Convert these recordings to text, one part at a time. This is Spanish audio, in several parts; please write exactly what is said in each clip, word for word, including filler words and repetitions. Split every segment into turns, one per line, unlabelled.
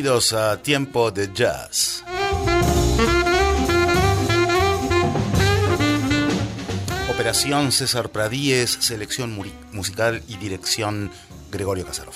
bienvenidos a Tiempo de Jazz. Operación César Pradíez, selección musical y dirección Gregorio Kasarov.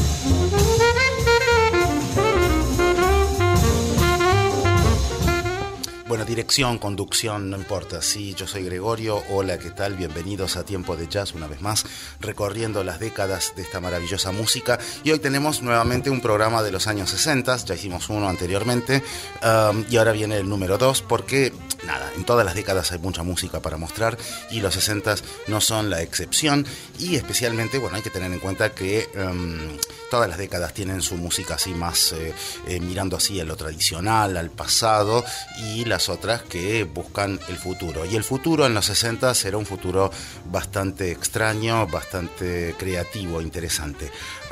Bueno, dirección, conducción, no importa. Sí, yo soy Gregorio. Hola, ¿qué tal? Bienvenidos a Tiempo de Jazz una vez más, recorriendo las décadas de esta maravillosa música. Y hoy tenemos nuevamente un programa de los años sesenta. Ya hicimos uno anteriormente. Um, y ahora viene el número dos porque, nada, en todas las décadas hay mucha música para mostrar y los sesenta no son la excepción. Y especialmente, bueno, hay que tener en cuenta que um, todas las décadas tienen su música así más eh, eh, mirando así a lo tradicional, al pasado, y las otras que buscan el futuro. Y el futuro en los sesenta será un futuro bastante extraño, bastante creativo, interesante.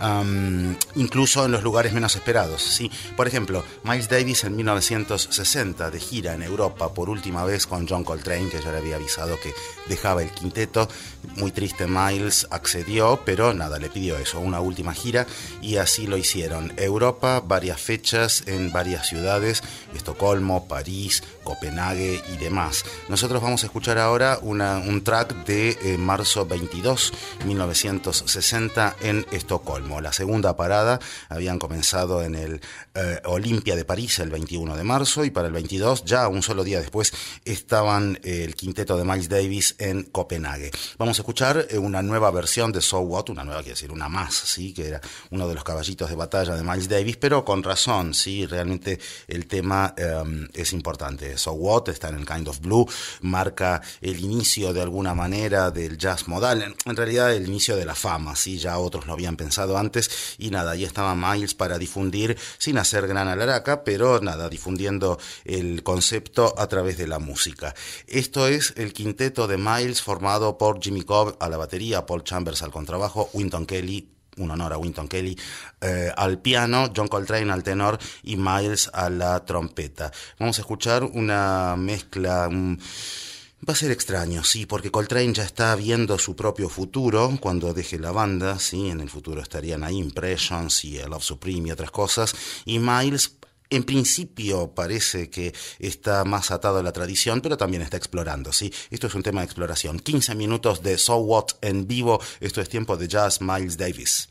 Um, incluso en los lugares menos esperados, ¿sí? Por ejemplo, Miles Davis en mil novecientos sesenta, de gira en Europa por última vez con John Coltrane, que ya le había avisado que dejaba el quinteto. Muy triste, Miles accedió, pero nada, le pidió eso, una última gira, y así lo hicieron. Europa, varias fechas en varias ciudades, Estocolmo, París, Copenhague y demás. Nosotros vamos a escuchar ahora una, un track de eh, marzo veintidós, mil novecientos sesenta, en Estocolmo. La segunda parada habían comenzado en el eh, Olimpia de París el veintiuno de marzo, y para el veintidós, ya un solo día después, estaban eh, el quinteto de Miles Davis en Copenhague. Vamos a escuchar eh, una nueva versión de So What, una nueva, quiere decir, una más, ¿sí? Que era uno de los caballitos de batalla de Miles Davis, pero con razón, ¿sí? Realmente el tema eh, es importante. So What está en el Kind of Blue, marca el inicio de alguna manera del jazz modal, en realidad el inicio de la fama, ¿sí? Ya otros lo habían pensado antes, y nada, ahí estaba Miles para difundir, sin hacer gran alaraca, pero nada, difundiendo el concepto a través de la música. Esto es el quinteto de Miles, formado por Jimmy Cobb a la batería, Paul Chambers al contrabajo, Wynton Kelly, un honor a Wynton Kelly, eh, al piano, John Coltrane al tenor y Miles a la trompeta. Vamos a escuchar una mezcla... Un, va a ser extraño, sí, porque Coltrane ya está viendo su propio futuro cuando deje la banda, sí, en el futuro estarían ahí Impressions y Love Supreme y otras cosas, y Miles en principio parece que está más atado a la tradición, pero también está explorando, ¿sí? Esto es un tema de exploración. quince minutos de So What en vivo. Esto es Tiempo de Jazz, Miles Davis.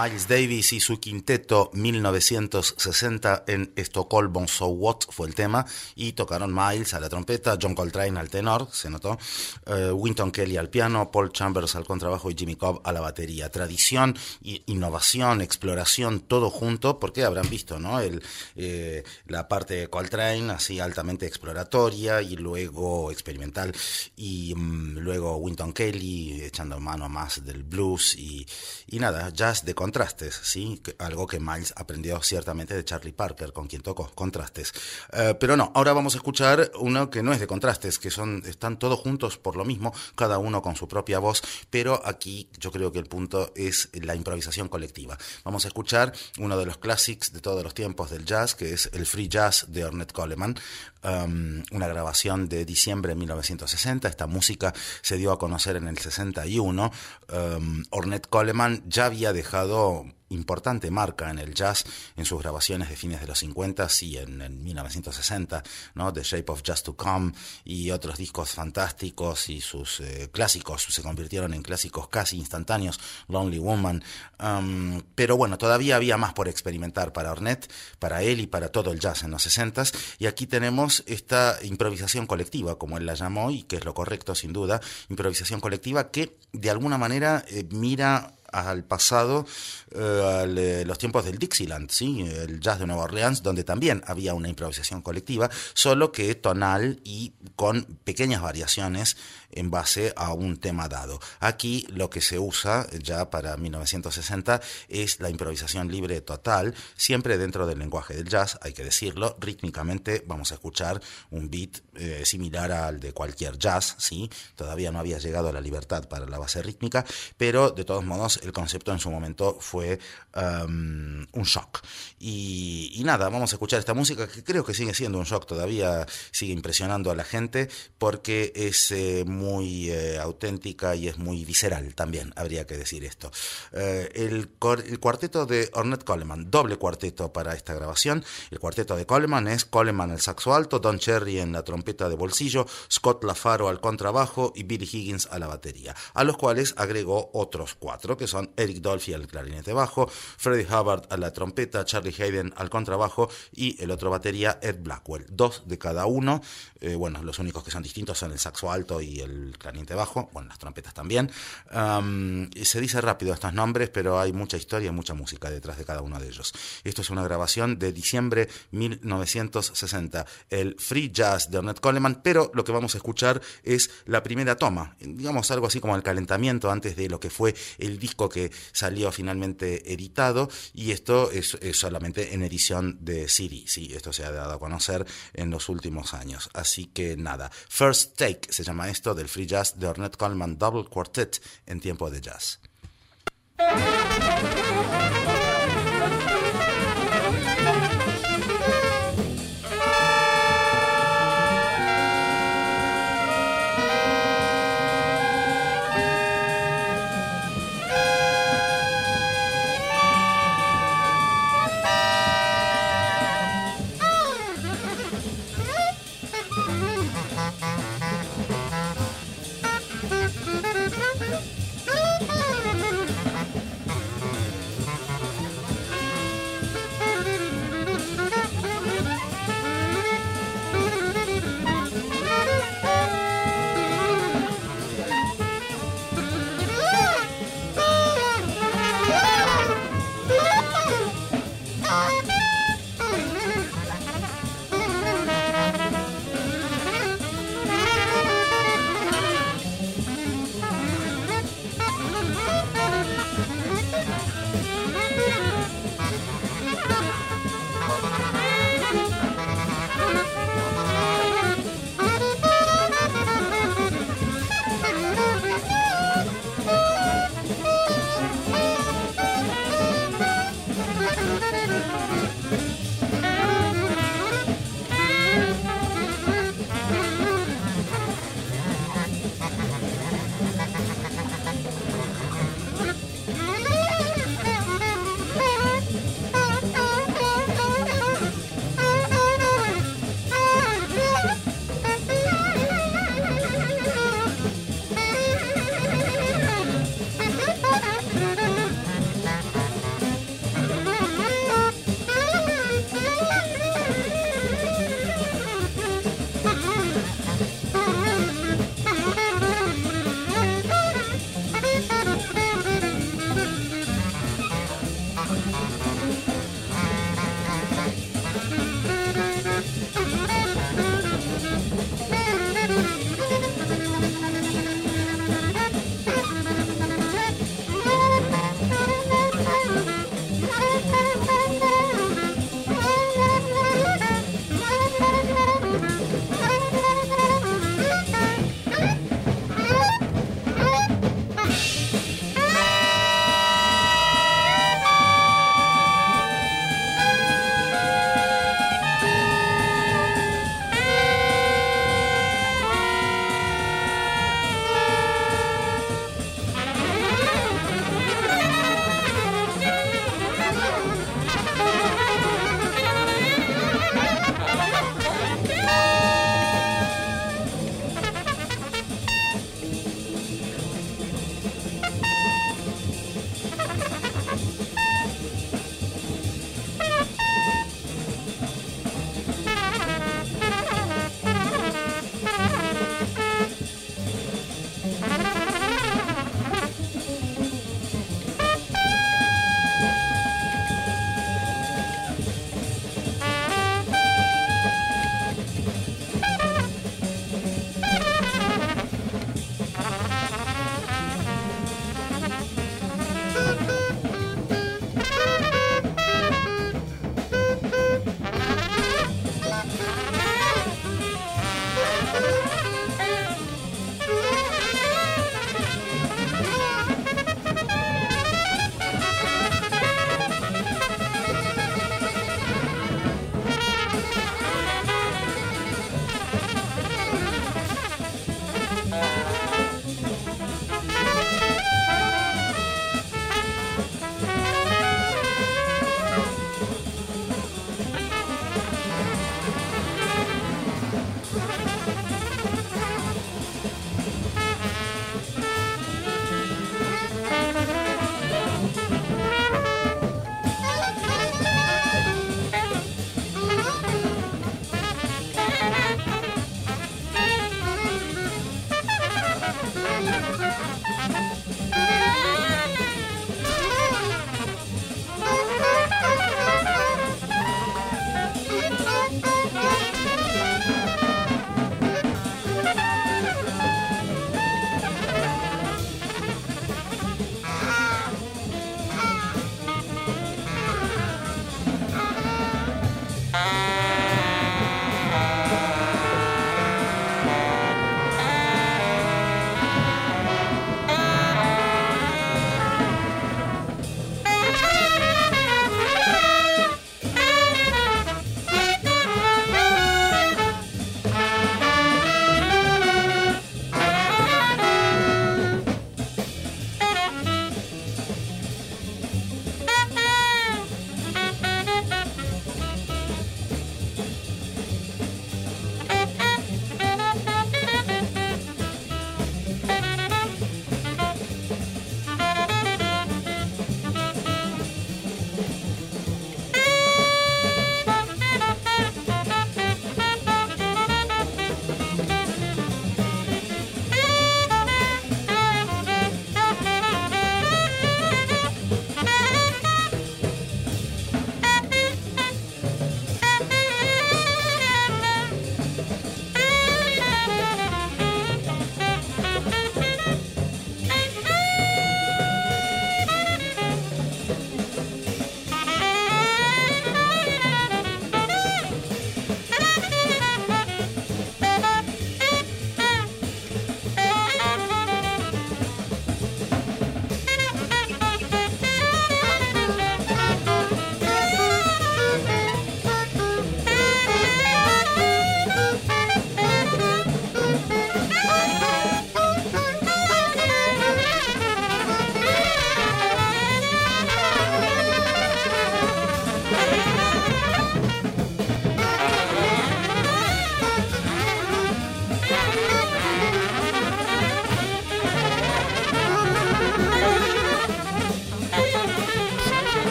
Miles Davis y su quinteto mil novecientos sesenta en Estocolmo, So What fue el tema, y tocaron Miles a la trompeta, John Coltrane al tenor, se notó, uh, Wynton Kelly al piano, Paul Chambers al contrabajo y Jimmy Cobb a la batería. Tradición, innovación, exploración, todo junto, porque habrán visto, ¿no? El, eh, la parte de Coltrane así altamente exploratoria y luego experimental, y um, luego Wynton Kelly echando mano más del blues y, y nada, jazz de contrastes, ¿sí? Algo que Miles aprendió ciertamente de Charlie Parker, con quien tocó, contrastes. Uh, pero no, ahora vamos a escuchar uno que no es de contrastes, que son, están todos juntos por lo mismo, cada uno con su propia voz, pero aquí yo creo que el punto es la improvisación colectiva. Vamos a escuchar uno de los clásicos de todos los tiempos del jazz, que es el Free Jazz de Ornette Coleman, um, una grabación de diciembre de mil novecientos sesenta. Esta música se dio a conocer en el sesenta y uno. Um, Ornette Coleman ya había dejado importante marca en el jazz en sus grabaciones de fines de los cincuenta y en, en mil novecientos sesenta, ¿no? The Shape of Just to Come y otros discos fantásticos, y sus eh, clásicos se convirtieron en clásicos casi instantáneos, Lonely Woman, um, pero bueno, todavía había más por experimentar para Ornette, para él y para todo el jazz en los sesentas, y aquí tenemos esta improvisación colectiva, como él la llamó, y que es lo correcto sin duda, improvisación colectiva que de alguna manera eh, mira al pasado, eh, a los tiempos del Dixieland, ¿sí? El jazz de Nueva Orleans, donde también había una improvisación colectiva, solo que tonal y con pequeñas variaciones en base a un tema dado. Aquí lo que se usa ya para mil novecientos sesenta es la improvisación libre total, siempre dentro del lenguaje del jazz, hay que decirlo. Rítmicamente vamos a escuchar un beat eh, similar al de cualquier jazz, ¿sí? Todavía no había llegado a la libertad para la base rítmica, pero de todos modos el concepto en su momento fue um, un shock. Y, y nada, vamos a escuchar esta música que creo que sigue siendo un shock, todavía sigue impresionando a la gente porque es eh, muy eh, auténtica y es muy visceral también, habría que decir esto. Eh, el, cor, el cuarteto de Ornette Coleman, doble cuarteto para esta grabación. El cuarteto de Coleman es Coleman al saxo alto, Don Cherry en la trompeta de bolsillo, Scott LaFaro al contrabajo y Billy Higgins a la batería, a los cuales agregó otros cuatro, que son Eric Dolphy al clarinete bajo, Freddie Hubbard a la trompeta, Charlie Hayden al contrabajo y el otro batería, Ed Blackwell, dos de cada uno. Eh, bueno, los únicos que son distintos son el saxo alto y el clarinete bajo, bueno, las trompetas también. Um, se dice rápido estos nombres, pero hay mucha historia y mucha música detrás de cada uno de ellos. Esto es una grabación de diciembre mil novecientos sesenta, el Free Jazz de Ornette Coleman, pero lo que vamos a escuchar es la primera toma, digamos algo así como el calentamiento antes de lo que fue el disco que salió finalmente editado, y esto es, es solamente en edición de C D, sí, esto se ha dado a conocer en los últimos años, así que nada, First Take se llama esto del Free Jazz de Ornette Coleman Double Quartet en tiempo de jazz.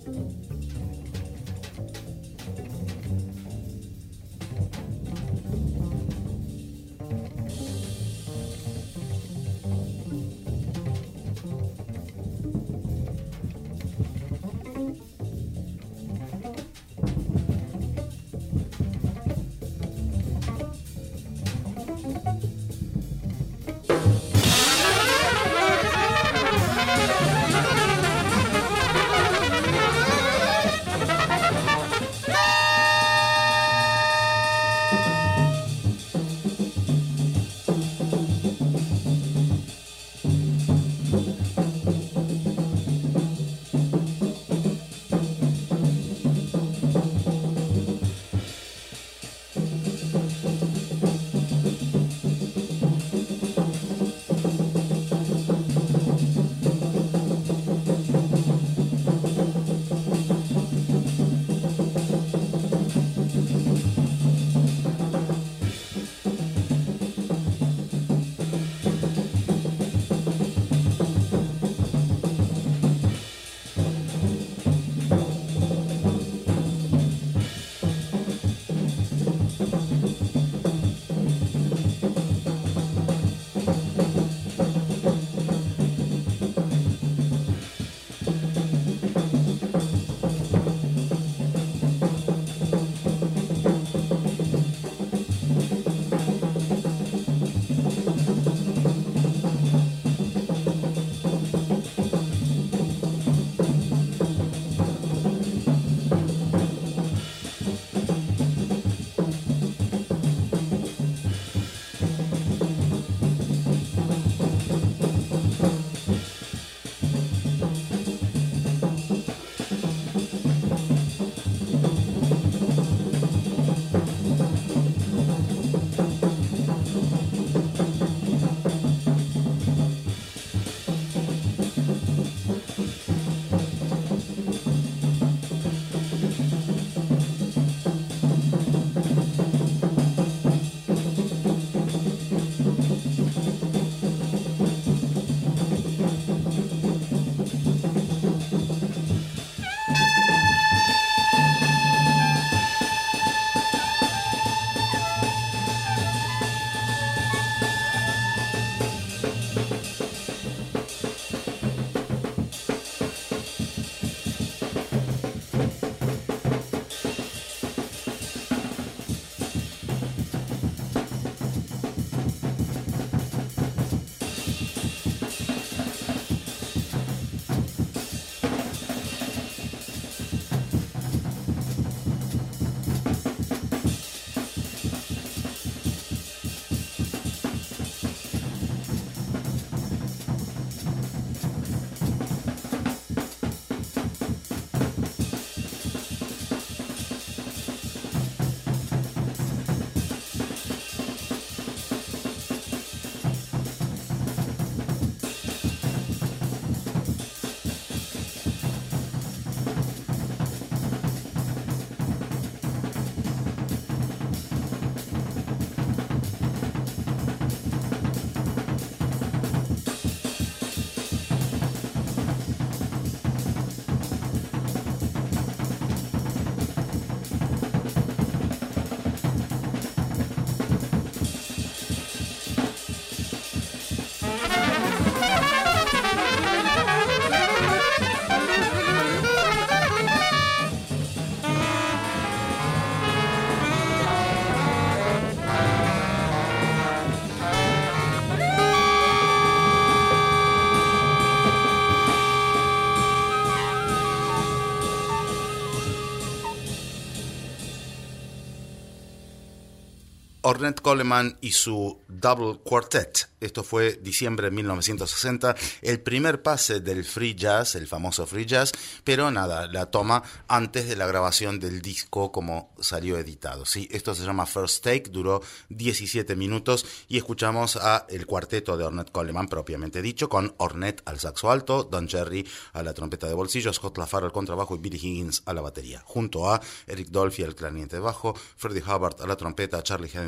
Ornette Coleman y su Double Quartet. Esto fue diciembre de mil novecientos sesenta, el primer pase del free jazz, el famoso free jazz, pero nada, la toma antes de la grabación del disco como salió editado. ¿Sí? Esto se llama First Take, duró diecisiete minutos y escuchamos a el cuarteto de Ornette Coleman propiamente dicho, con Ornette al saxo alto, Don Cherry a la trompeta de bolsillo, Scott LaFaro al contrabajo y Billy Higgins a la batería, junto a Eric Dolphy al clarinete de bajo, Freddie Hubbard a la trompeta, Charlie Haden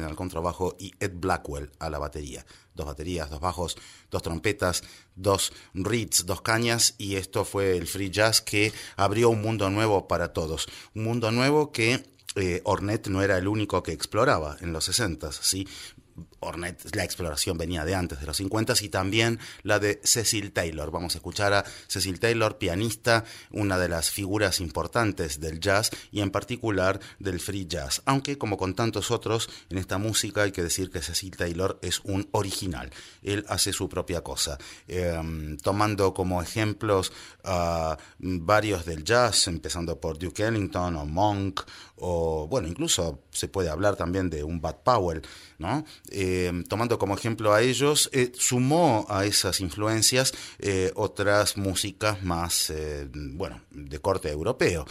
al contrabajo y Ed Blackwell a la batería. Dos baterías, dos bajos, dos trompetas, dos reeds, dos cañas, y esto fue el free jazz que abrió un mundo nuevo para todos. Un mundo nuevo que eh, Ornette no era el único que exploraba en los sesentas, ¿sí? Ornette, la exploración venía de antes, de los cincuenta, y también la de Cecil Taylor. Vamos a escuchar a Cecil Taylor, pianista, una de las figuras importantes del jazz y en particular del free jazz. Aunque, como con tantos otros, en esta música hay que decir que Cecil Taylor es un original. Él hace su propia cosa, eh, tomando como ejemplos a uh, varios del jazz, empezando por Duke Ellington o Monk, o bueno, incluso se puede hablar también de un Bud Powell, ¿no? Eh, tomando como ejemplo a ellos, eh, sumó a esas influencias eh, otras músicas más, eh, bueno, de corte europeo.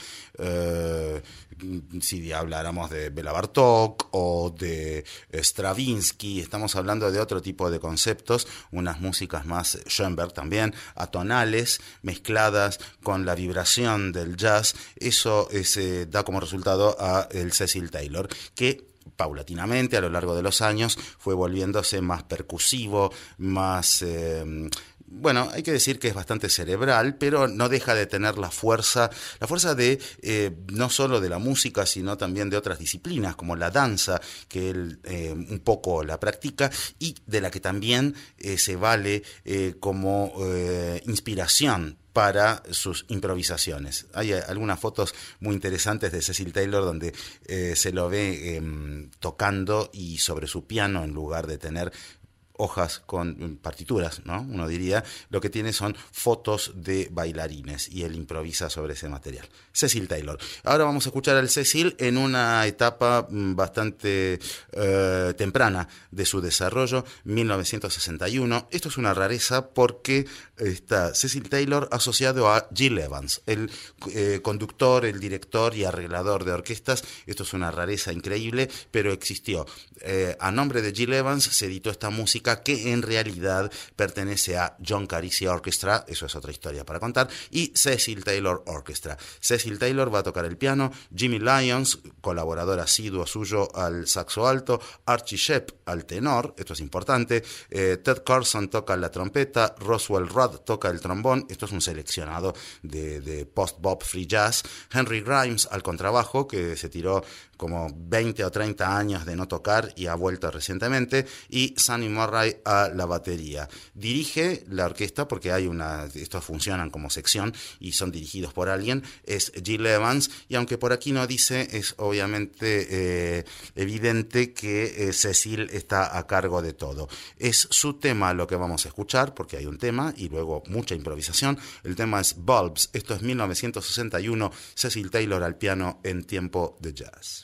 Eh, si habláramos de Bela Bartók o de Stravinsky, estamos hablando de otro tipo de conceptos, unas músicas más Schoenberg también, atonales, mezcladas con la vibración del jazz. Eso es, eh, da como resultado a el Cecil Taylor, que paulatinamente a lo largo de los años fue volviéndose más percusivo, más... Eh, bueno, hay que decir que es bastante cerebral, pero no deja de tener la fuerza, la fuerza de eh, no solo de la música, sino también de otras disciplinas, como la danza, que él eh, un poco la practica, y de la que también eh, se vale eh, como eh, inspiración para sus improvisaciones. Hay algunas fotos muy interesantes de Cecil Taylor donde eh, se lo ve eh, tocando y sobre su piano, en lugar de tener hojas con partituras, ¿no? Uno diría, lo que tiene son fotos de bailarines y él improvisa sobre ese material. Cecil Taylor. Ahora vamos a escuchar al Cecil en una etapa bastante eh, temprana de su desarrollo, mil novecientos sesenta y uno. Esto es una rareza porque está Cecil Taylor asociado a Gil Evans, el eh, conductor, el director y arreglador de orquestas. Esto es una rareza increíble, pero existió. Eh, a nombre de Gil Evans se editó esta música que en realidad pertenece a John Carisi Orchestra, eso es otra historia para contar, y Cecil Taylor Orchestra. Cecil Taylor va a tocar el piano, Jimmy Lyons, colaborador asiduo suyo, al saxo alto, Archie Shepp al tenor, esto es importante, eh, Ted Carson toca la trompeta, Roswell Rudd toca el trombón, esto es un seleccionado de, de post-bop free jazz, Henry Grimes al contrabajo, que se tiró como veinte o treinta años de no tocar y ha vuelto recientemente, y Sonny Murray a la batería. Dirige la orquesta, porque hay una, estos funcionan como sección y son dirigidos por alguien, es Gil Evans, y aunque por aquí no dice, es obviamente eh, evidente que eh, Cecil está a cargo de todo. Es su tema lo que vamos a escuchar, porque hay un tema y luego mucha improvisación. El tema es Bulbs, esto es mil novecientos sesenta y uno, Cecil Taylor al piano en Tiempo de Jazz.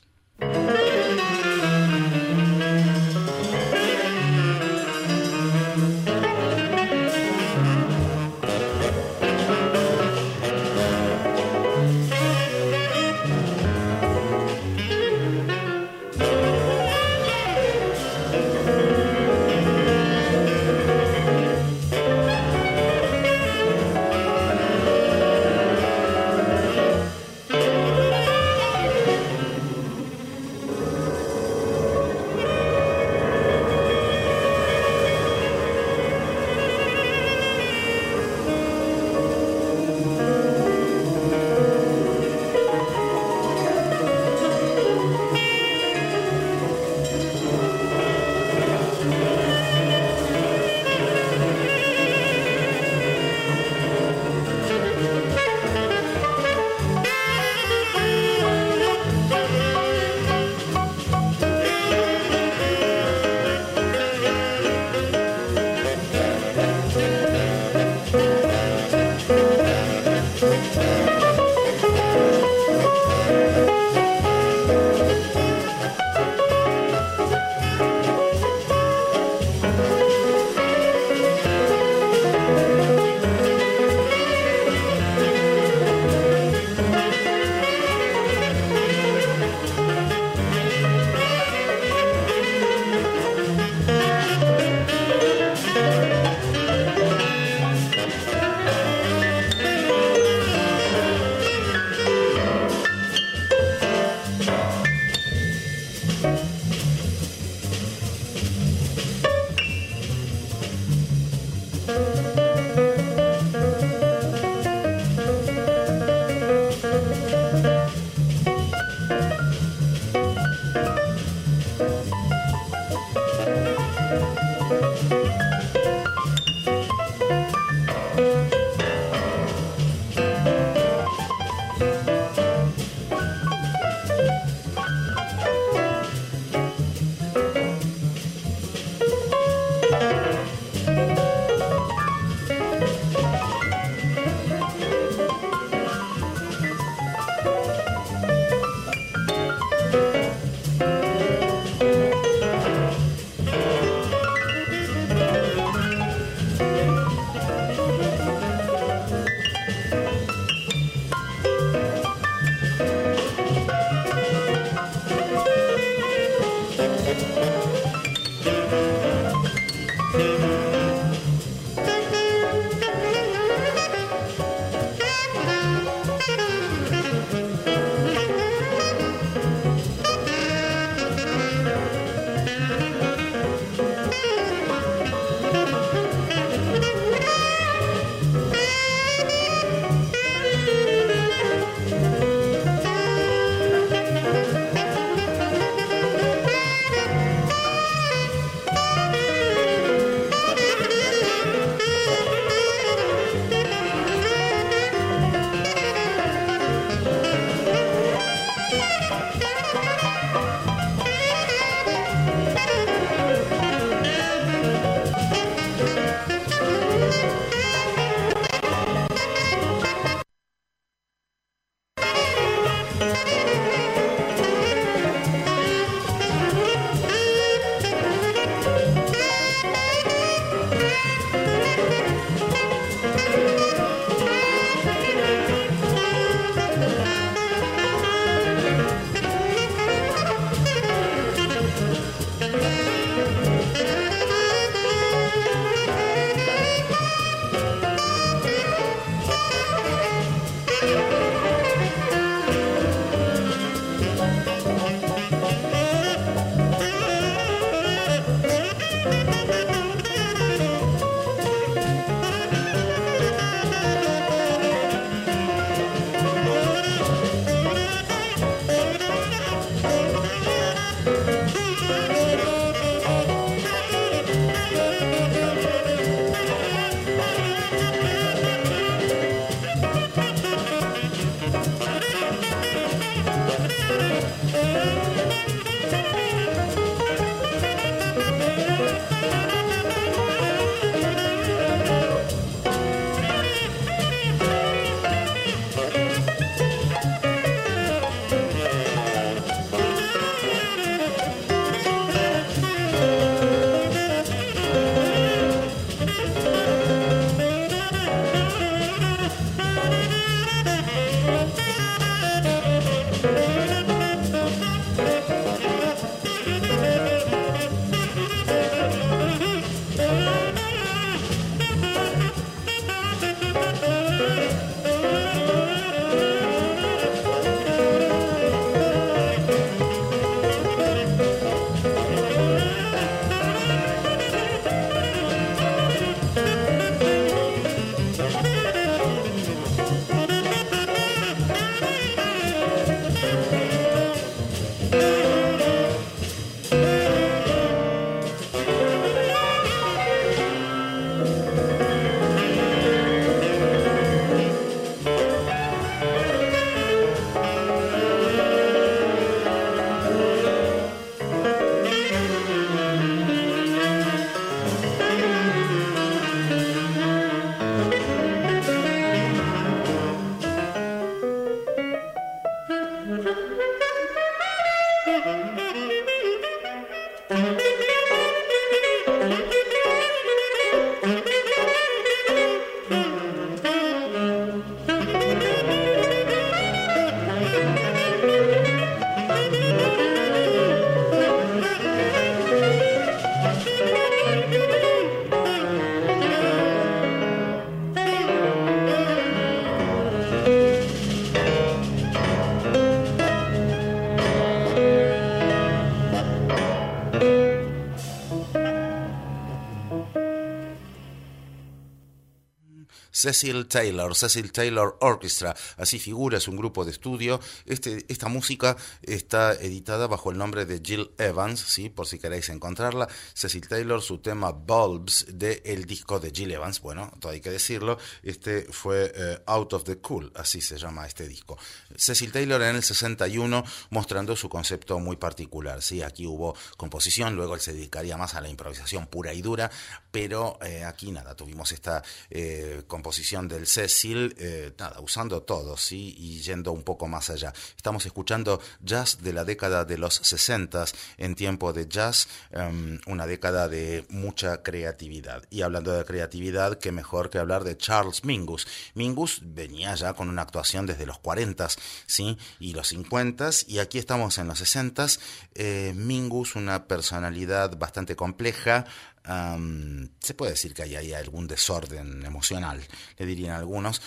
Cecil Taylor, Cecil Taylor Orchestra, así figura, es un grupo de estudio. Este, esta música está editada bajo el nombre de Gil Evans, ¿sí? Por si queréis encontrarla. Cecil Taylor, su tema Bulbs, del disco de Gil Evans, bueno, todo hay que decirlo, este fue uh, Out of the Cool, así se llama este disco. Cecil Taylor en el sesenta y uno mostrando su concepto muy particular, ¿sí? Aquí hubo composición, luego él se dedicaría más a la improvisación pura y dura, pero eh, aquí nada, tuvimos esta eh, composición del Cecil, eh, nada, usando todo, ¿sí? Y yendo un poco más allá. Estamos escuchando jazz de la década de los sesenta en tiempo de jazz, um, una década de mucha creatividad. Y hablando de creatividad, qué mejor que hablar de Charles Mingus. Mingus venía ya con una actuación desde los cuarenta, ¿sí? Y los cincuenta, y aquí estamos en los sesenta. Eh, Mingus, una personalidad bastante compleja. Um, se puede decir que hay, hay algún desorden emocional, le dirían algunos.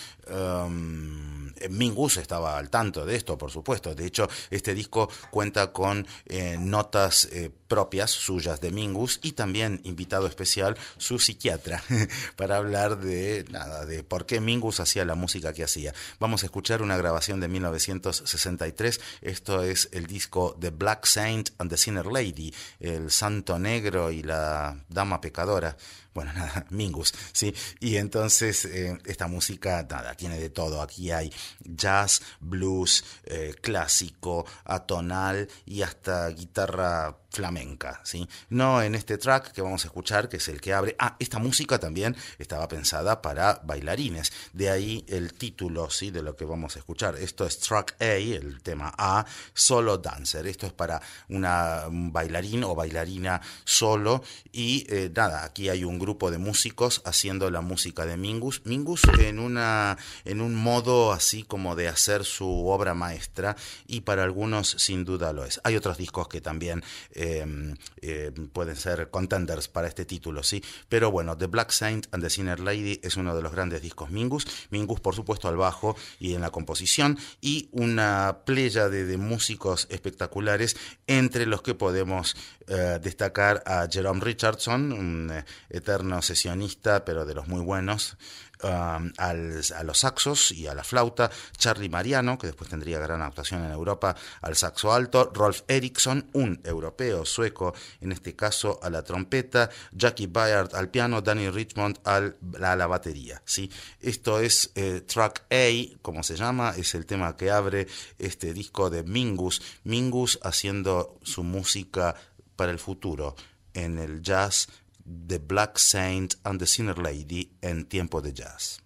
Um, Mingus estaba al tanto de esto, por supuesto. De hecho, este disco cuenta con eh, notas eh, propias suyas de Mingus y también invitado especial su psiquiatra para hablar de nada, de por qué Mingus hacía la música que hacía. Vamos a escuchar una grabación de mil novecientos sesenta y tres. Esto es el disco The Black Saint and the Sinner Lady, el santo negro y la dama pecadora. Bueno, nada, Mingus, ¿sí? Y entonces eh, esta música, nada, tiene de todo. Aquí hay jazz, blues, eh, clásico, atonal y hasta guitarra flamenca, ¿sí? No en este track que vamos a escuchar, que es el que abre. Ah, esta música también estaba pensada para bailarines. De ahí el título, ¿sí? De lo que vamos a escuchar. Esto es track A, el tema A, solo dancer. Esto es para una, un bailarín o bailarina solo. Y eh, nada, aquí hay un grupo de músicos haciendo la música de Mingus. Mingus en, una, en un modo así como de hacer su obra maestra, y para algunos sin duda lo es. Hay otros discos que también eh, eh, pueden ser contenders para este título, ¿sí? Pero bueno, The Black Saint and the Sinner Lady es uno de los grandes discos Mingus. Mingus, por supuesto, al bajo y en la composición, y una playa de, de músicos espectaculares, entre los que podemos eh, destacar a Jerome Richardson, un eh, eterno sesionista, pero de los muy buenos, um, al, a los saxos y a la flauta, Charlie Mariano, que después tendría gran actuación en Europa, al saxo alto, Rolf Eriksson, un europeo sueco, en este caso a la trompeta, Jackie Byard al piano, Danny Richmond al, a la batería, ¿sí? Esto es eh, track A, como se llama, es el tema que abre este disco de Mingus. Mingus haciendo su música para el futuro en el jazz, The Black Saint and the Sinner Lady en tiempo de jazz.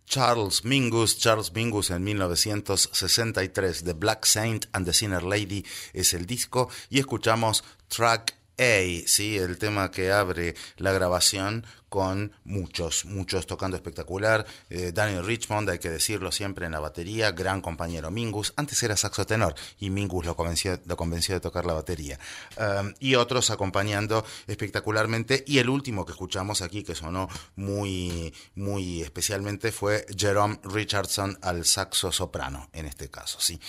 Charles Mingus, Charles Mingus en mil novecientos sesenta y tres, The Black Saint and the Sinner Lady es el disco, y escuchamos Track A, ¿sí? El tema que abre la grabación, con muchos, muchos tocando espectacular. Eh, Daniel Richmond, hay que decirlo siempre, en la batería, gran compañero. Mingus, antes era saxo tenor y Mingus lo convenció, lo convenció de tocar la batería. Um, y otros acompañando espectacularmente. Y el último que escuchamos aquí, que sonó muy, muy especialmente, fue Jerome Richardson al saxo soprano, en este caso, sí.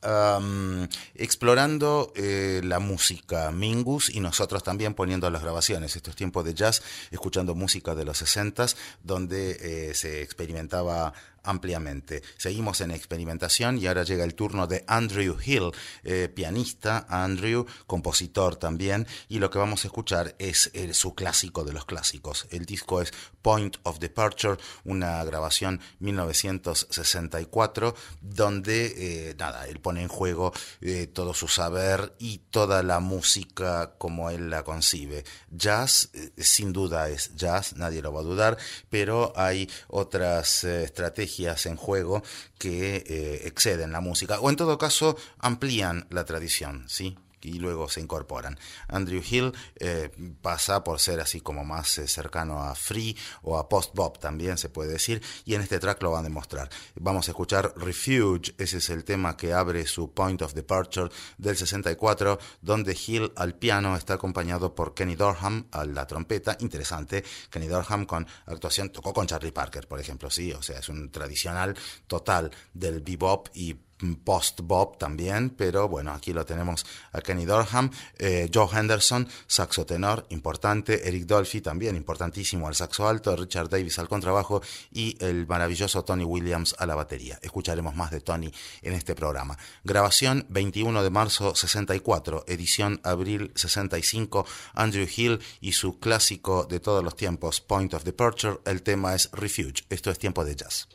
Um, explorando eh, la música Mingus, y nosotros también poniendo las grabaciones. Estos tiempos de jazz, escuchando música de los sesentas, donde eh, se experimentaba ampliamente. Seguimos en experimentación y ahora llega el turno de Andrew Hill, eh, pianista, Andrew, compositor también, y lo que vamos a escuchar es eh, su clásico de los clásicos. El disco es Point of Departure, una grabación mil novecientos sesenta y cuatro, donde, eh, nada, él pone en juego eh, todo su saber y toda la música como él la concibe. Jazz, eh, sin duda es jazz, nadie lo va a dudar, pero hay otras eh, estrategias en juego que eh, exceden la música, o en todo caso amplían la tradición, ¿sí? Y luego se incorporan. Andrew Hill eh, pasa por ser así como más eh, cercano a free o a post-bop también se puede decir, y en este track lo van a demostrar. Vamos a escuchar Refuge, ese es el tema que abre su Point of Departure del sesenta y cuatro, donde Hill al piano está acompañado por Kenny Dorham a la trompeta. Interesante, Kenny Dorham con actuación, tocó con Charlie Parker, por ejemplo, sí, o sea, es un tradicional total del bebop y post-bop también, pero bueno, aquí lo tenemos a Kenny Dorham, eh, Joe Henderson, saxo tenor, importante, Eric Dolphy también, importantísimo, al saxo alto, Richard Davis al contrabajo y el maravilloso Tony Williams a la batería. Escucharemos más de Tony en este programa. Grabación veintiuno de marzo sesenta y cuatro, edición abril sesenta y cinco, Andrew Hill y su clásico de todos los tiempos, Point of Departure. El tema es Refuge. Esto es Tiempo de Jazz.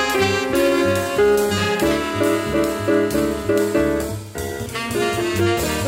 Thank you.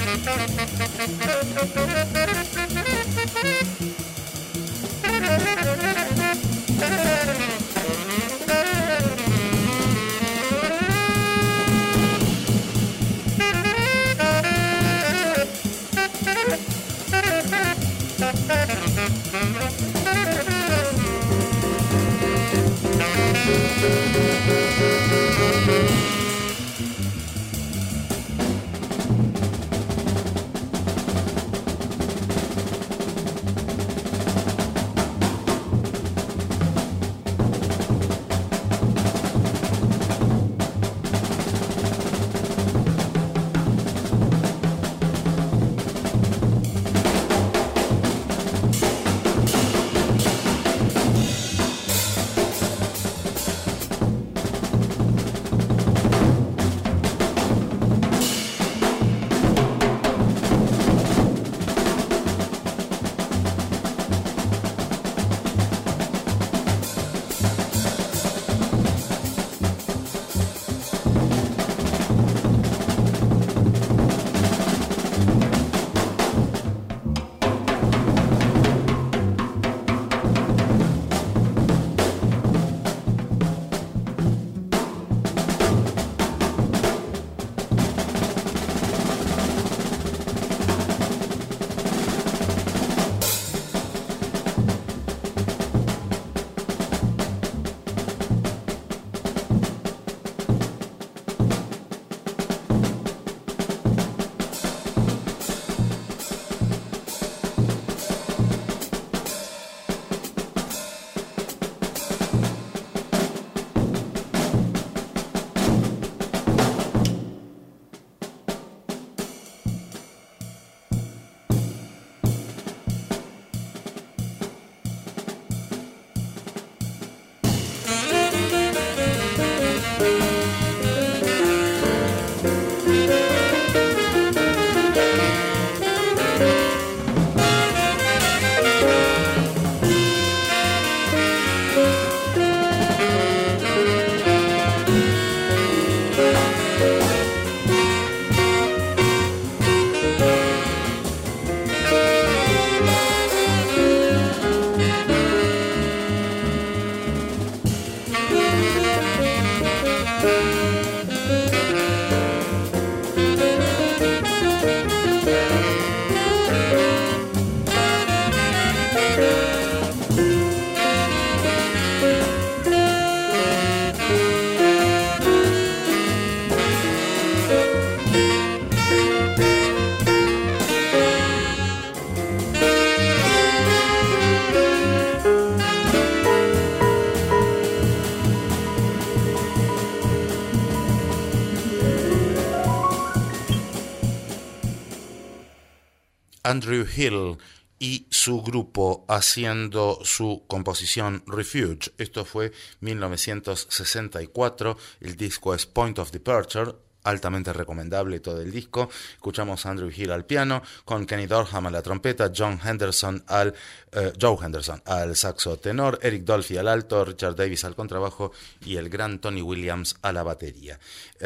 Andrew Hill y su grupo haciendo su composición Refuge. Esto fue mil novecientos sesenta y cuatro, el disco es Point of Departure, altamente recomendable todo el disco. Escuchamos a Andrew Hill al piano, con Kenny Dorham a la trompeta, John Henderson al, eh, Joe Henderson al saxo tenor, Eric Dolphy al alto, Richard Davis al contrabajo y el gran Tony Williams a la batería.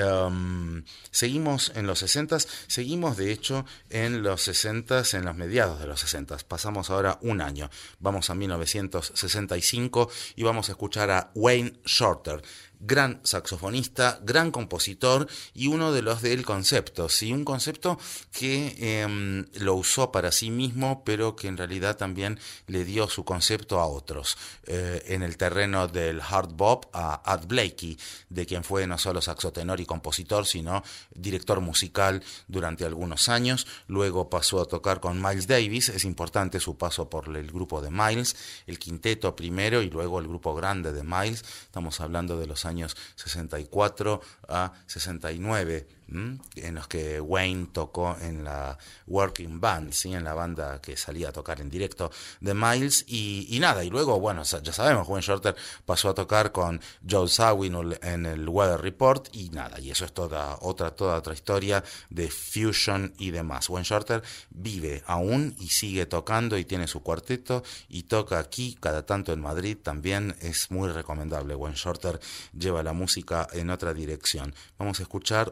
Um, seguimos en los sesentas, seguimos de hecho en los sesentas, en los mediados de los sesentas. Pasamos ahora un año, vamos a mil novecientos sesenta y cinco y vamos a escuchar a Wayne Shorter. Gran saxofonista, gran compositor y uno de los del concepto, ¿sí? Un concepto que eh, lo usó para sí mismo, pero que en realidad también le dio su concepto a otros. Eh, en el terreno del hard bop a Art Blakey, de quien fue no solo saxotenor y compositor, sino director musical durante algunos años. Luego pasó a tocar con Miles Davis, es importante su paso por el grupo de Miles, el quinteto primero y luego el grupo grande de Miles. Estamos hablando de los años años sesenta y cuatro a sesenta y nueve, ¿m? en los que Wayne tocó en la Working Band, ¿sí? En la banda que salía a tocar en directo de Miles, y, y nada, y luego, bueno, ya sabemos, Wayne Shorter pasó a tocar con Joe Zawinul en el Weather Report, y nada, y eso es toda otra, toda otra historia de fusion y demás. Wayne Shorter vive aún y sigue tocando y tiene su cuarteto y toca aquí, cada tanto en Madrid, también es muy recomendable. Wayne Shorter lleva la música en otra dirección. Vamos a escuchar The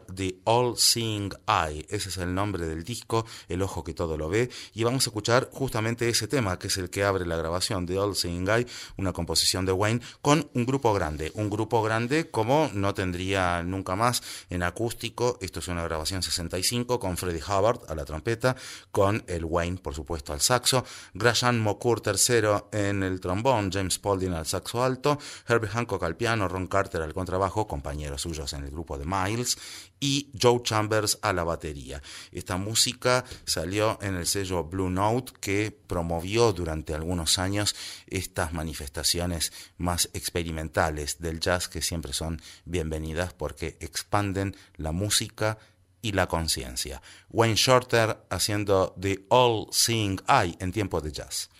All Seeing Eye. Ese es el nombre del disco, El Ojo que Todo Lo Ve, y vamos a escuchar justamente ese tema, que es el que abre la grabación de All Seeing Eye, una composición de Wayne con un grupo grande, un grupo grande como no tendría nunca más en acústico. Esto es una grabación sesenta y cinco con Freddie Hubbard a la trompeta, con el Wayne, por supuesto, al saxo, Graham Mocourt tercero en el trombón, James Spaulding al saxo alto, Herbie Hancock al piano, Ron Carter al contrabajo, compañeros suyos en el grupo de Miles, y Joe Chambers a la batería. Esta música salió en el sello Blue Note, que promovió durante algunos años estas manifestaciones más experimentales del jazz, que siempre son bienvenidas porque expanden la música y la conciencia. Wayne Shorter haciendo The All Seeing Eye en tiempo de jazz.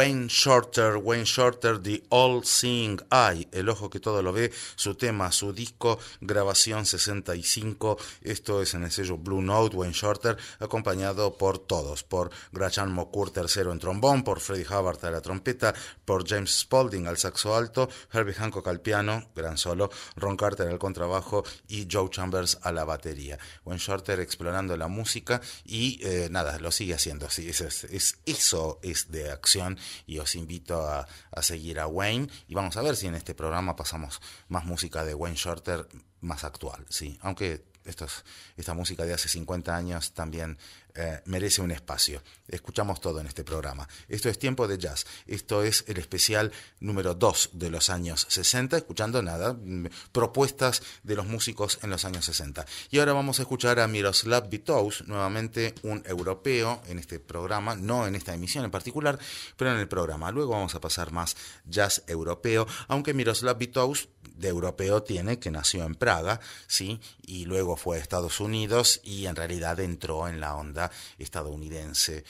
Wayne Shorter, Wayne Shorter, The All Seeing Eye, el ojo que todo lo ve, su tema, su disco, grabación sesenta y cinco, esto es en el sello Blue Note, Wayne Shorter, acompañado por todos, por Graham McCourt tercero en trombón, por Freddie Hubbard a la trompeta, por James Spaulding al saxo alto, Herbie Hancock al piano, gran solo, Ron Carter al contrabajo y Joe Chambers a la batería. Wayne Shorter explorando la música y eh, nada, lo sigue haciendo, sí, es, es, es, eso es de acción y os invito a, a seguir a Wayne y vamos a ver si en este programa pasamos más música de Wayne Shorter más actual, sí, aunque estos, esta música de hace cincuenta años también eh, merece un espacio. Escuchamos todo en este programa. Esto es Tiempo de Jazz. Esto es el especial número dos de los años sesenta, escuchando nada, propuestas de los músicos en los años sesenta. Y ahora vamos a escuchar a Miroslav Vitous, nuevamente un europeo en este programa, no en esta emisión en particular, pero en el programa. Luego vamos a pasar más jazz europeo, aunque Miroslav Vitous de europeo tiene, que nació en Praga, ¿sí? Y luego fue a Estados Unidos y en realidad entró en la onda estadounidense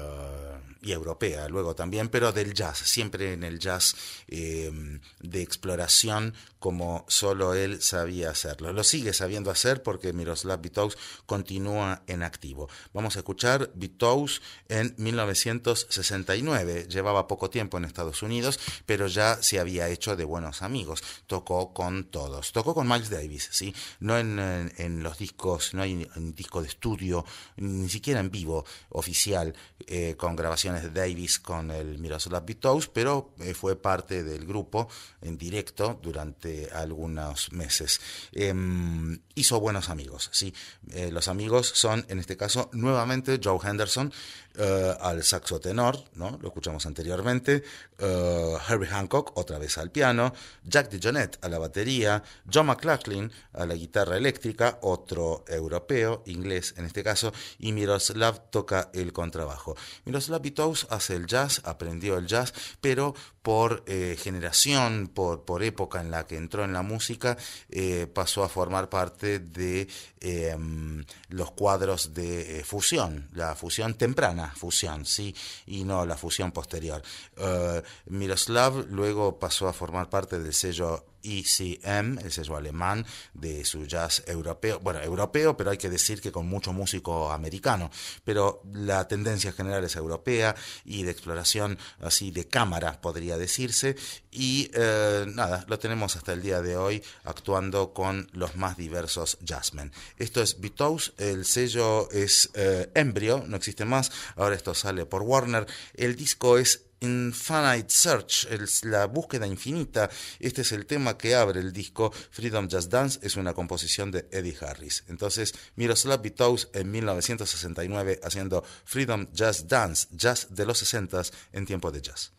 uh, y europea luego también, pero del jazz, siempre en el jazz eh, de exploración como solo él sabía hacerlo. Lo sigue sabiendo hacer porque Miroslav Vitous continúa en activo. Vamos a escuchar Vitous en mil novecientos sesenta y nueve. Llevaba poco tiempo en Estados Unidos, pero ya se había hecho de buenos amigos. Tocó con todos. Tocó con Miles Davis, ¿sí? No en, en, en los discos, no hay un disco de estudio, ni siquiera en vivo oficial, eh, con grabaciones de Davis con el Miroslav Vitous, pero eh, fue parte del grupo en directo durante algunos meses. Eh, hizo buenos amigos, ¿sí? Eh, los amigos son, en este caso, nuevamente Joe Henderson uh, al saxo tenor, ¿no? Lo escuchamos anteriormente, uh, Herbie Hancock otra vez al piano, Jack DeJohnette a la batería, John McLaughlin a la guitarra eléctrica, otro europeo, inglés en este caso, y Miroslav toca el contrabajo. Miroslav Vitous hace el jazz, aprendió el jazz, pero por eh, generación, por, por época en la que entró en la música, eh, pasó a formar parte de eh, los cuadros de eh, fusión, la fusión temprana, fusión, sí, y no la fusión posterior. Uh, Miroslav luego pasó a formar parte del sello E C M, el sello alemán de su jazz europeo, bueno, europeo, pero hay que decir que con mucho músico americano, pero la tendencia general es europea y de exploración así de cámara, podría decirse, y eh, nada, lo tenemos hasta el día de hoy actuando con los más diversos jazzmen. Esto es Vitous, el sello es eh, Embryo, no existe más, ahora esto sale por Warner, el disco es Infinite Search, el, la búsqueda infinita. Este es el tema que abre el disco. Freedom Jazz Dance es una composición de Eddie Harris. Entonces, Miroslav Vitous en mil novecientos sesenta y nueve haciendo Freedom Jazz Dance, jazz de los sesentas en Tiempo de Jazz.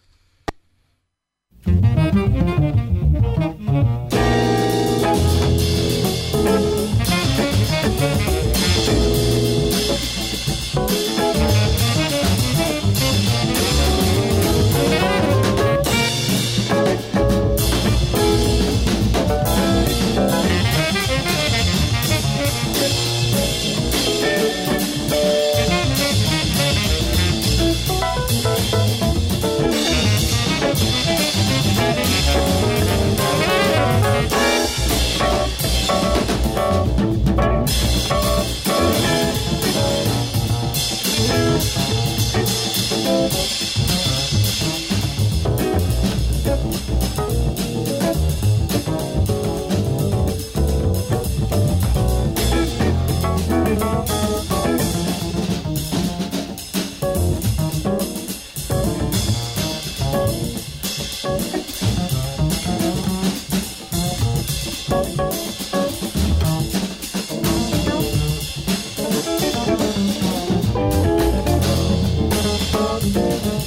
Thank you.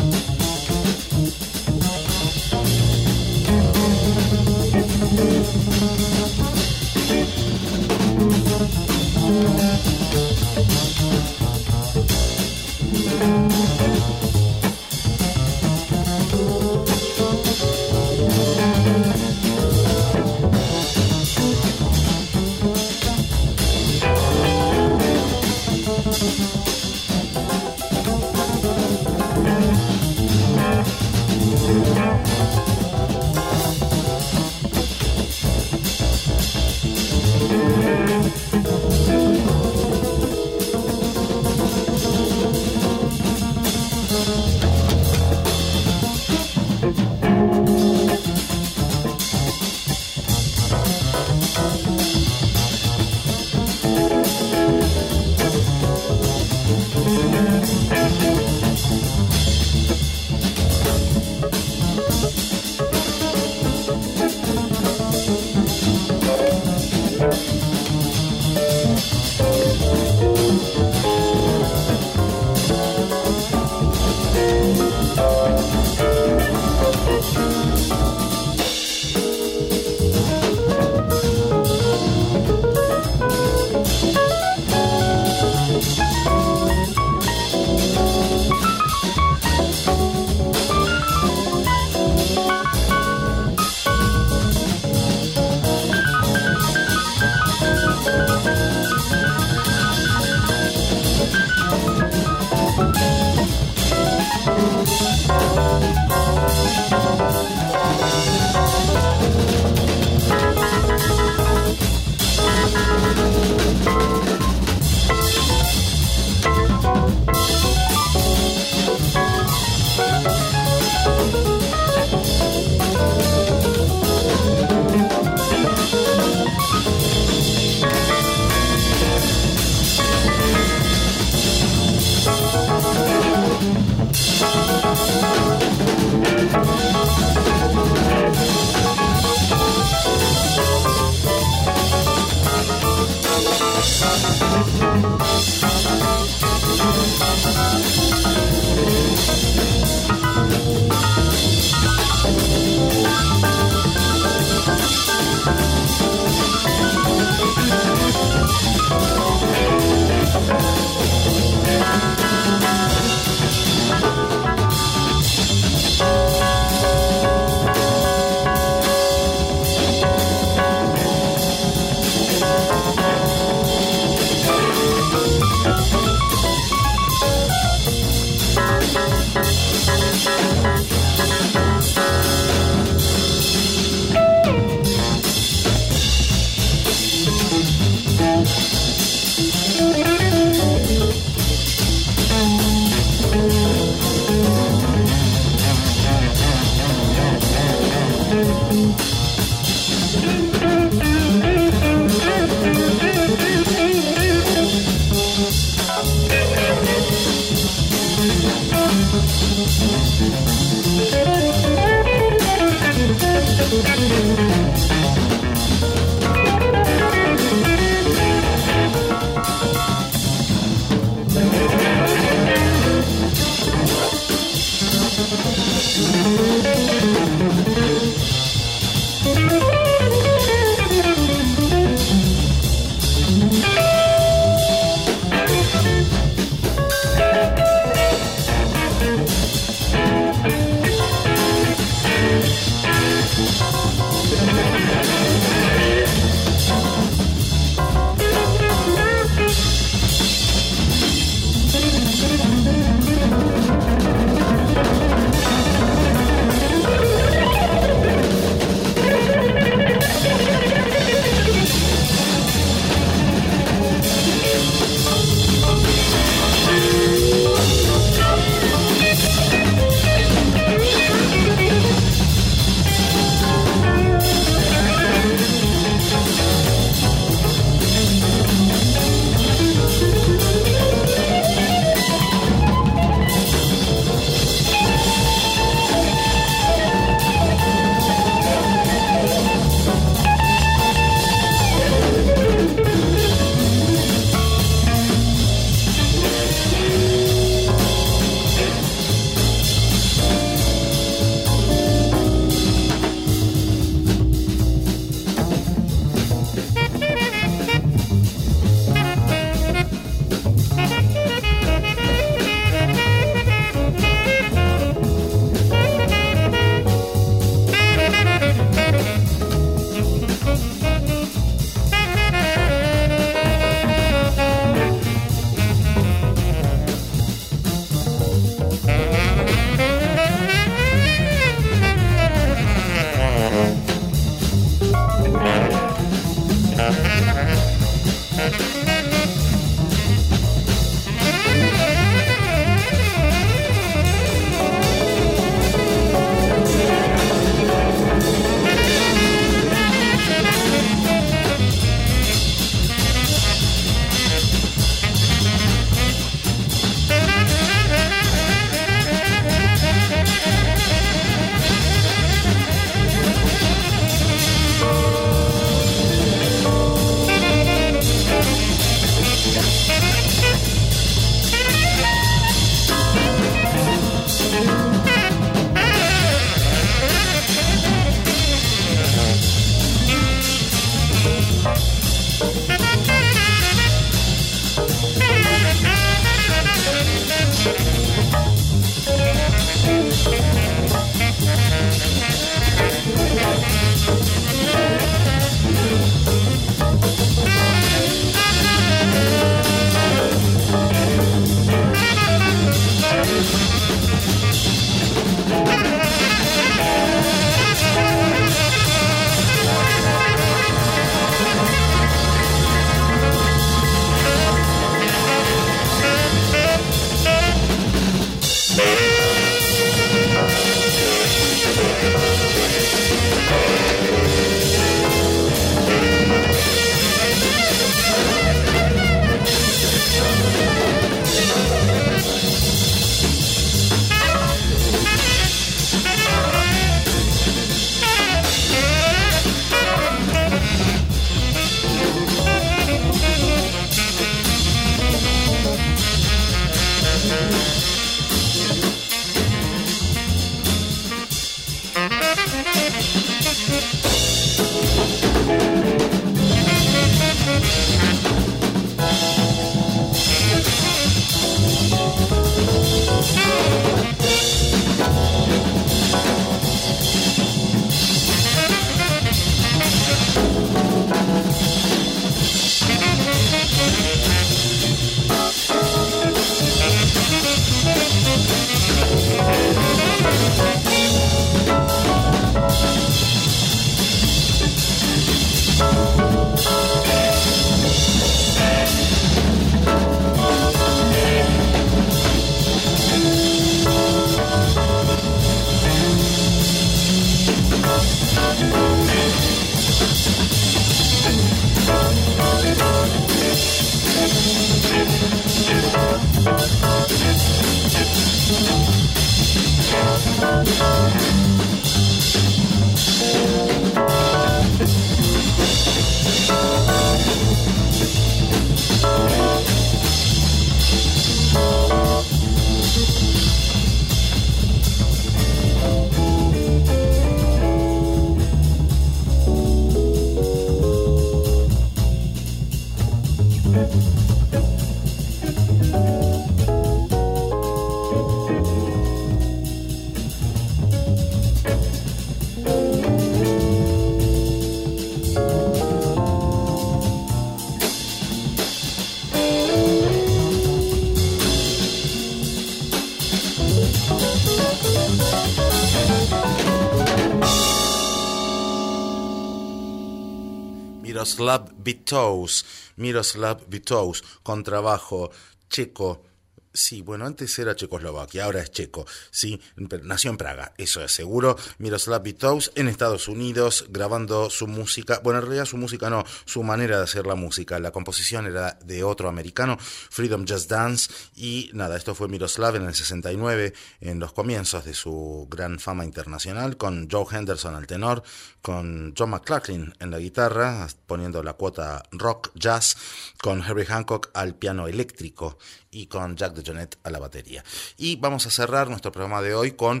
Miroslav Vitous, Miroslav Vitous, contrabajo checo. Sí, bueno, antes era Checoslovaquia, ahora es checo, sí, nació en Praga, eso es seguro. Miroslav Vitous en Estados Unidos grabando su música, bueno, en realidad su música no, su manera de hacer la música, la composición era de otro americano, Freedom Just Dance, y nada, esto fue Miroslav en el sesenta y nueve, en los comienzos de su gran fama internacional, con Joe Henderson al tenor, con John McLaughlin en la guitarra, poniendo la cuota rock, jazz, con Herbie Hancock al piano eléctrico, y con Jack DeJohnette a la batería. Y vamos a cerrar nuestro programa de hoy con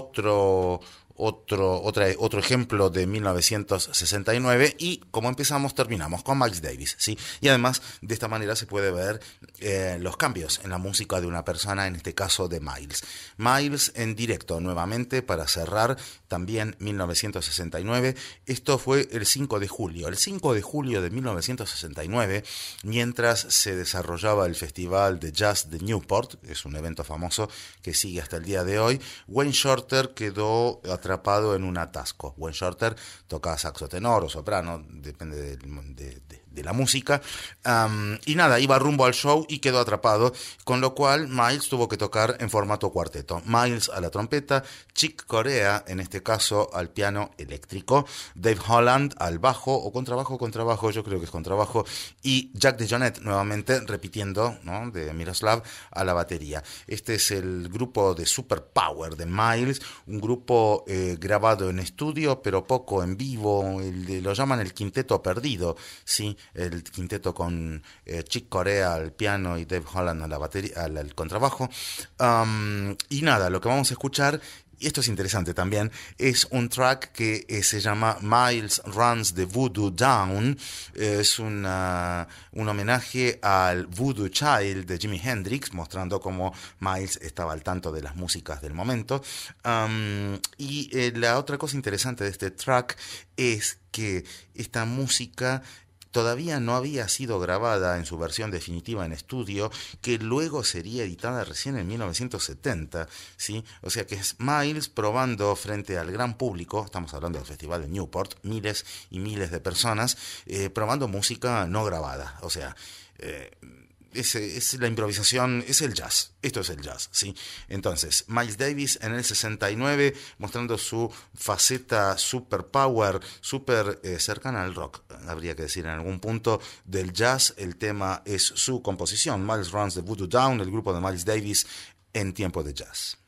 otro, otro, otra, otro ejemplo de mil novecientos sesenta y nueve, y como empezamos, terminamos con Miles Davis, ¿sí? Y además, de esta manera se puede ver eh, los cambios en la música de una persona, en este caso de Miles. Miles en directo, nuevamente, para cerrar, también mil novecientos sesenta y nueve. Esto fue el cinco de julio. El cinco de julio de mil novecientos sesenta y nueve, mientras se desarrollaba el Festival de Jazz de Newport, es un evento famoso que sigue hasta el día de hoy, Wayne Shorter quedó atrapado en un atasco. Wayne Shorter tocaba saxo tenor o soprano, depende de, de, de de la música. Um, y nada, iba rumbo al show y quedó atrapado, con lo cual Miles tuvo que tocar en formato cuarteto. Miles a la trompeta, Chick Corea, en este caso, al piano eléctrico, Dave Holland al bajo, o contrabajo, contrabajo, yo creo que es contrabajo, y Jack DeJohnette nuevamente repitiendo, ¿no?, de Miroslav, a la batería. Este es el grupo de Super Power de Miles, un grupo eh, grabado en estudio, pero poco en vivo, el, lo llaman el quinteto perdido, ¿sí? El quinteto con eh, Chick Corea al piano y Dave Holland a la batería, al, al contrabajo. Um, y nada, lo que vamos a escuchar, y esto es interesante también, es un track que eh, se llama Miles Runs the Voodoo Down. Eh, es una, un homenaje al Voodoo Child de Jimi Hendrix, mostrando cómo Miles estaba al tanto de las músicas del momento. Um, y eh, la otra cosa interesante de este track es que esta música todavía no había sido grabada en su versión definitiva en estudio, que luego sería editada recién en mil novecientos setenta, ¿sí? O sea que es Miles probando frente al gran público, estamos hablando del Festival de Newport, miles y miles de personas, eh, probando música no grabada, o sea... Eh, Es, es la improvisación, es el jazz, esto es el jazz, ¿sí? Entonces, Miles Davis en el sesenta y nueve, mostrando su faceta super power, super eh, cercana al rock, habría que decir en algún punto, del jazz. El tema es su composición, Miles Runs the Voodoo Down, el grupo de Miles Davis en tiempo de jazz.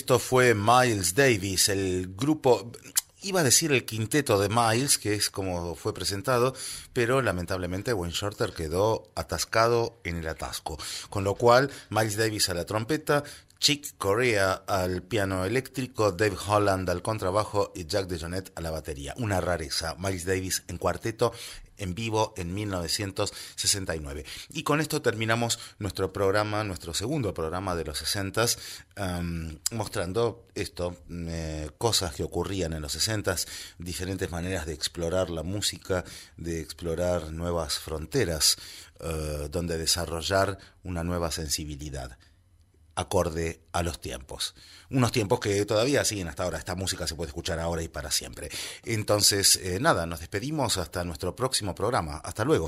esto fue Miles Davis, el grupo... Iba a decir el quinteto de Miles, que es como fue presentado, pero lamentablemente Wayne Shorter quedó atascado en el atasco. Con lo cual, Miles Davis a la trompeta, Chick Corea al piano eléctrico, Dave Holland al contrabajo y Jack DeJohnette a la batería. Una rareza, Miles Davis en cuarteto, en vivo en mil novecientos sesenta y nueve. Y con esto terminamos nuestro programa, nuestro segundo programa de los sesentas, um, mostrando esto, eh, cosas que ocurrían en los sesentas, diferentes maneras de explorar la música, de explorar nuevas fronteras, uh, donde desarrollar una nueva sensibilidad acorde a los tiempos. Unos tiempos que todavía siguen hasta ahora. Esta música se puede escuchar ahora y para siempre. Entonces, eh, nada, nos despedimos hasta nuestro próximo programa. Hasta luego.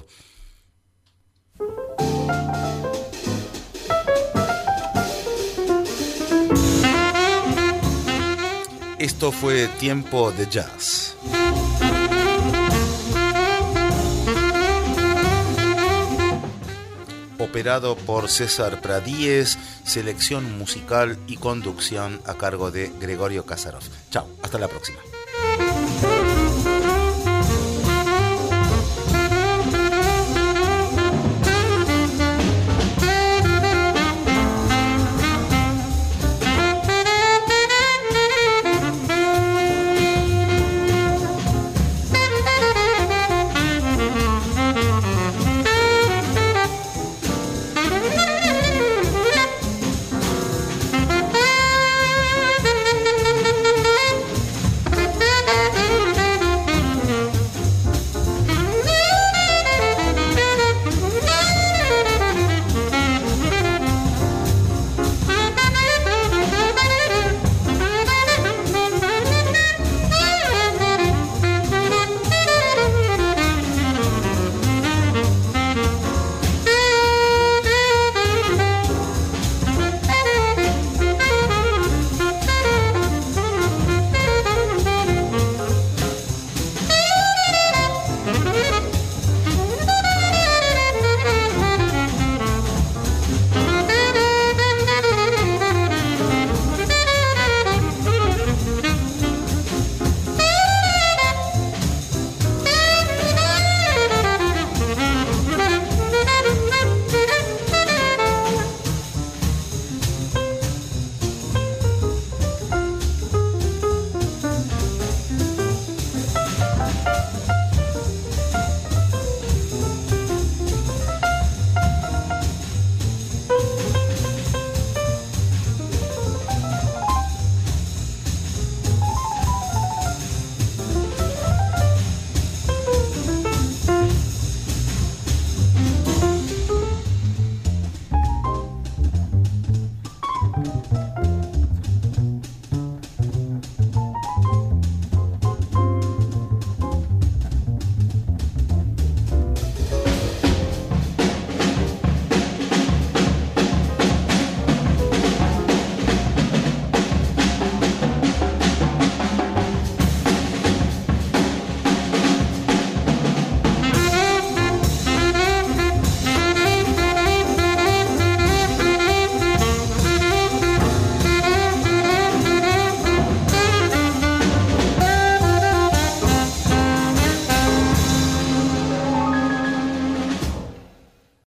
Esto fue Tiempo de Jazz. Operado por César Pradíez, selección musical y conducción a cargo de Gregorio Kasarov. Chao, hasta la próxima.